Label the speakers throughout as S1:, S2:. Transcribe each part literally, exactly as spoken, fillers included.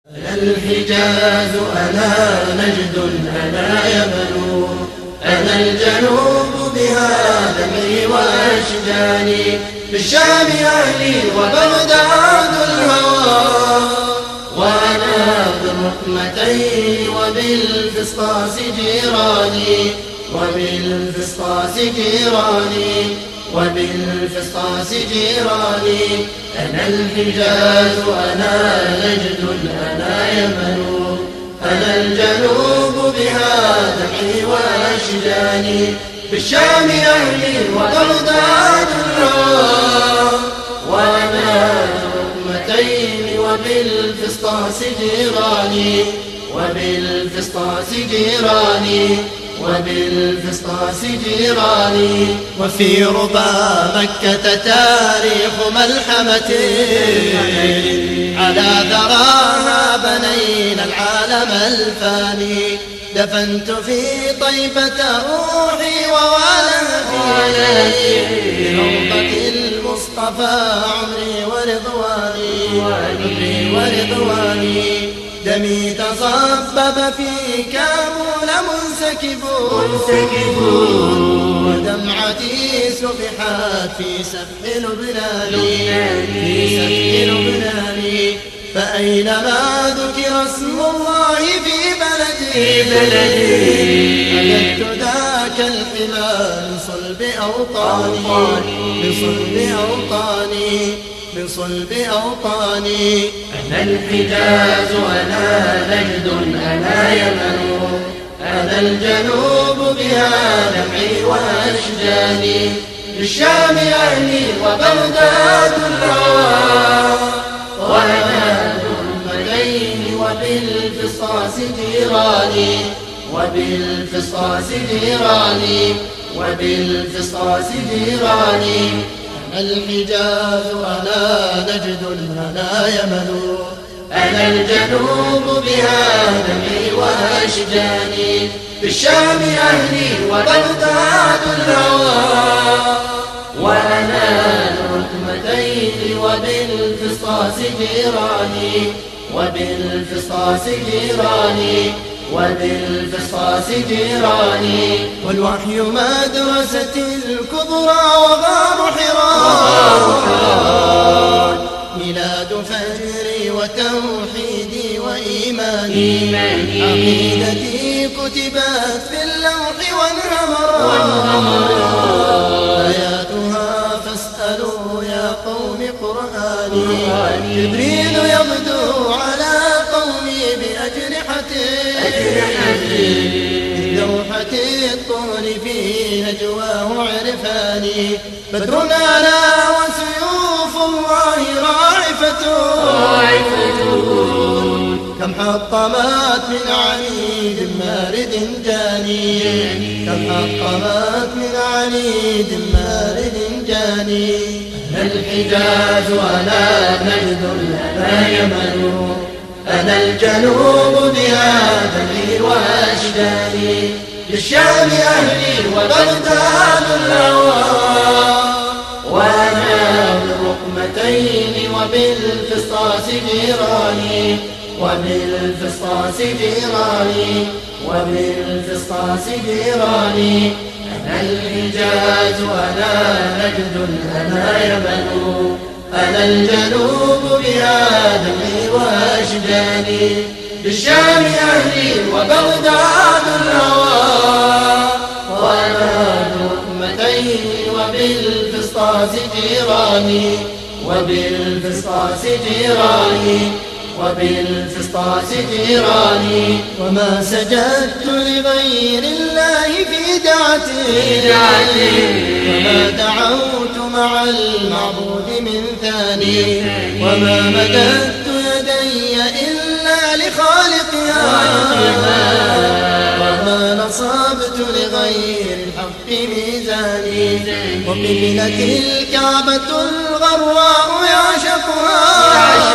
S1: أنا الحجاز أنا نجد أنا يمن، أنا الجنوب بها دمعي وأشجاني، بالشام أهلي وبغداد الهوى، وأنا بالرحمتين وبالفسطاس جيراني، وبالفسطاس جيراني وبالفسطاس جيراني. أنا الحجاز أنا نجد أنا يمن، أنا الجنوب بها دمعي وأشجاني، بالشام أهلي وبغداد الهوى، وأنا بالرحمتين وبالفسطاس جيراني، وبالفسطاس جيراني وبالفسطاس جيراني. وفي ربا مكة تاريخ ملحمة، على ثراها بنينا العالم الفاني، دفنت في طيبة روحي وولدي، بروضة المصطفى عمري ورضواني، عمري ورضواني. دمي تصبب في كامون منسكب، ودمعتي سبحت في سفح لبناني، في سفح لبناني. فأينما ذكر اسم الله في بلدي، مددت ذاك الحمى من صلب أوطاني، بصلب أوطاني، بصلب أوطاني.
S2: أنا الحجاز أنا نجد أنا يمن، أنا الجنوب بها دمعي وأشجاني، بالشام أهلي وبغداد الهوى، وأنا بالرحمتين وبالفسطاس جيراني، وبالفسطاس جيراني وبالفسطاس جيراني.
S1: الحجاز أنا نجد أنا يمن،
S2: أنا الجنوب بها دمعي وأشجاني، بالشام أهلي وبغداد الهوى، وأنا بالرحمتين وبالفسطاس جيراني، وبالفسطاس جيراني وبالفسطاس جيراني.
S1: والوحي مدرستي الكبرى وغار حراء، ميلاد فجري وتوحيدي وإيماني، عقيدتي كتبت في اللوح وانهمرت، آياتها فاسألوا يا قوم قرآني. جبريل يغدو على قومي بأجنحته، لوحة الطول في نجواه عرفاني. بدر أنا وسيوف الله راعفة، كم حطمت من عنيد مارد جاني، كم حطمت من عنيد مارد جاني.
S2: أنا الحجاز أنا نجد أنا يمن، أنا الجنوب بها دمعي وأشجاني، بالشام أهلي وبغداد الهوى، وأنا بالرحمتين وبالفسطاس جيراني، وبالفسطاس جيراني وبالفسطاس جيراني. أنا الحجاز أنا نجد أنا يمن، أنا الجنوب بها دمعي وأشجاني، بالشام أهلي وبغداد الهوى، وأنا بالرحمتين وبالفسطاس جيراني، وبالفسطاس جيراني وبالفسطاس جيراني.
S1: وما سجدت لغير الله في دعتي، وما دعوت مع المعبود من ثاني، وما مددت يدي إلا لخالقها، وما نصبت لغير الحق ميزاني. وقبلة الكعبة الغراء يعشقها،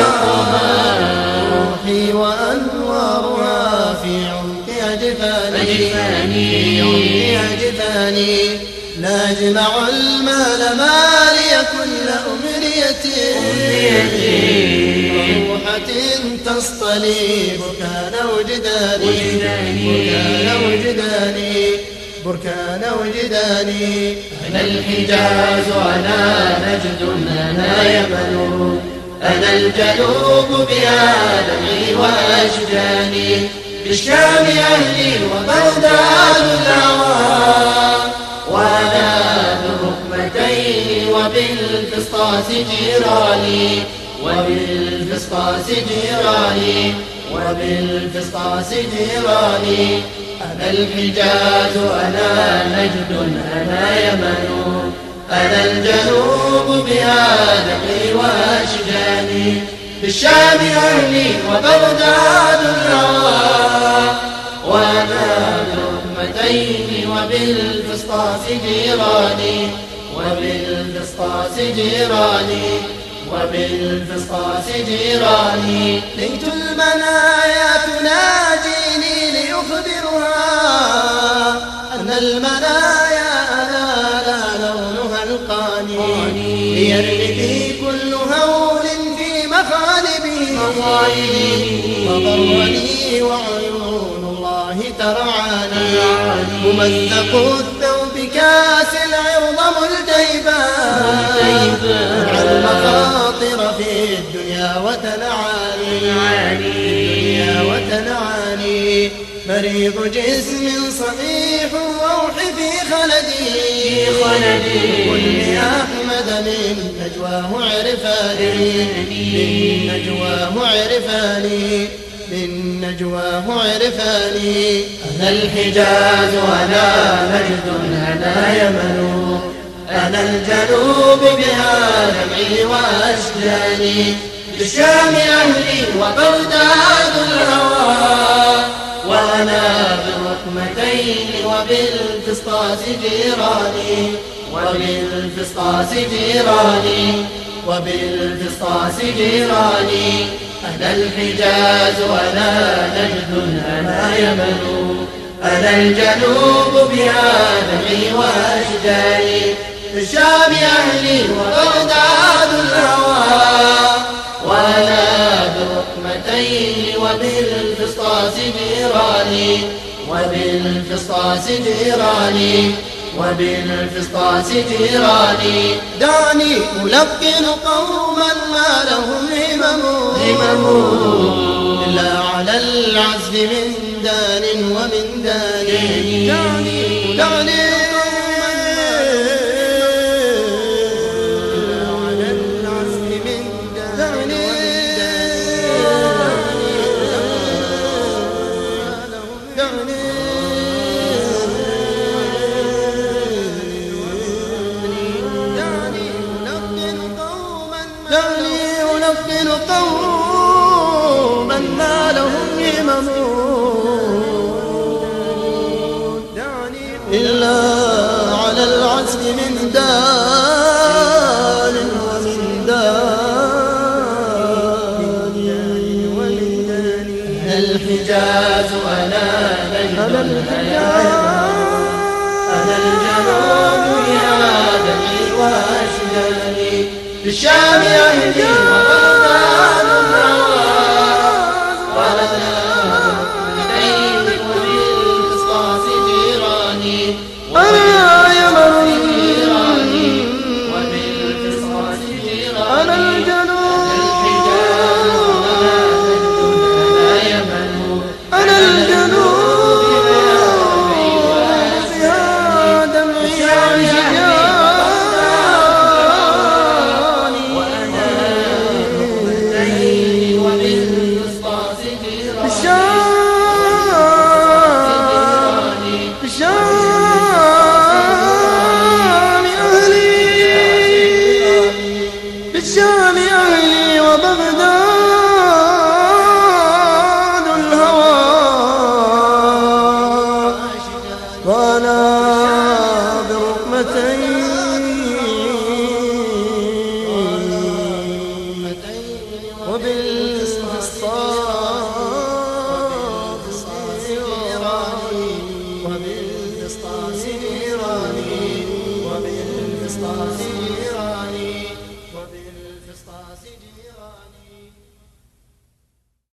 S1: روحي وأنوارها في عمق أجفاني، في عمق أجفاني. لا أجمع المال مالي كل أمنيتي، وروحة تصطلي بركان وجداني بركان وجداني بركان وجداني.
S2: أنا الحجاز أنا نجد أنا يمن أنا الجنوب بها دمعي وأشجاني. بالشام أهلي وبغداد الهوى وأنا بالركبتين وبالفسطاس جيراني وبالفسطاس جيراني وبالفسطاس جيراني. أنا الحجاز أنا نجد أنا يمن أنا الجنوب بها دمعي وأشجاني. بالشام أهلي وبغداد الهوى وأنا بالركبتين وبالفسطاس جيراني وبالفسطاس جيراني وبالفسطاس جيراني.
S1: ليت المنايا تناجيني ليخبرها أن المنايا أنا لا لونها القاني. ليرمي في كل هول في مخالبي وضرني وعيون الله ترعاني. ممزق الثوب كاس العرض ملتهبا المخاطر في الدنيا وتنعاني الدنيا وتنعاني. مريض جسم صحيح الروح في خلدي قل يا أحمد من نجواه عرفاني من نجواه عرفاني من نجواه عرفاني.
S2: أنا الحجاز أنا نجد أنا يمن أنا الجنوب بها دمعي وأشجاني. بالشام أهلي وبغداد الهوى وأنا بالركمتين وبالفسطاس جيراني وبالفسطاس جيراني وبالفسطاس جيراني. أنا الحجاز أنا نجد أنا يمن أنا الجنوب بها دمعي وأشجاني. بالشام أهلي وبغداد الهوى وأنا بالركمتين وبالفسطاس جيراني وبالفسطاس جيراني وبالفسطاس جيراني.
S1: دعني ألقن قوما ما لهم همم إلا على العزف من دان ومن دان. دعني دعني دعني ألقن قوما ما لهم همم إلا على العزف من دان ومن دان.
S2: أنا الحجاز أنا نجد أنا الجنوب يا دمعي وأشجاني. بالشام أهلي وبغداد الهوى وأنا بالركبتين وبالفسطاس جيراني
S1: أنا يمن
S2: وبالفسطاس جيراني.
S1: أنا الجنوب
S2: أنا يمن
S1: أنا الجنوب يا دمعي وأشجاني. بالشام أهلي وبغداد الهوى وأنا بركمتين وبالفسطاس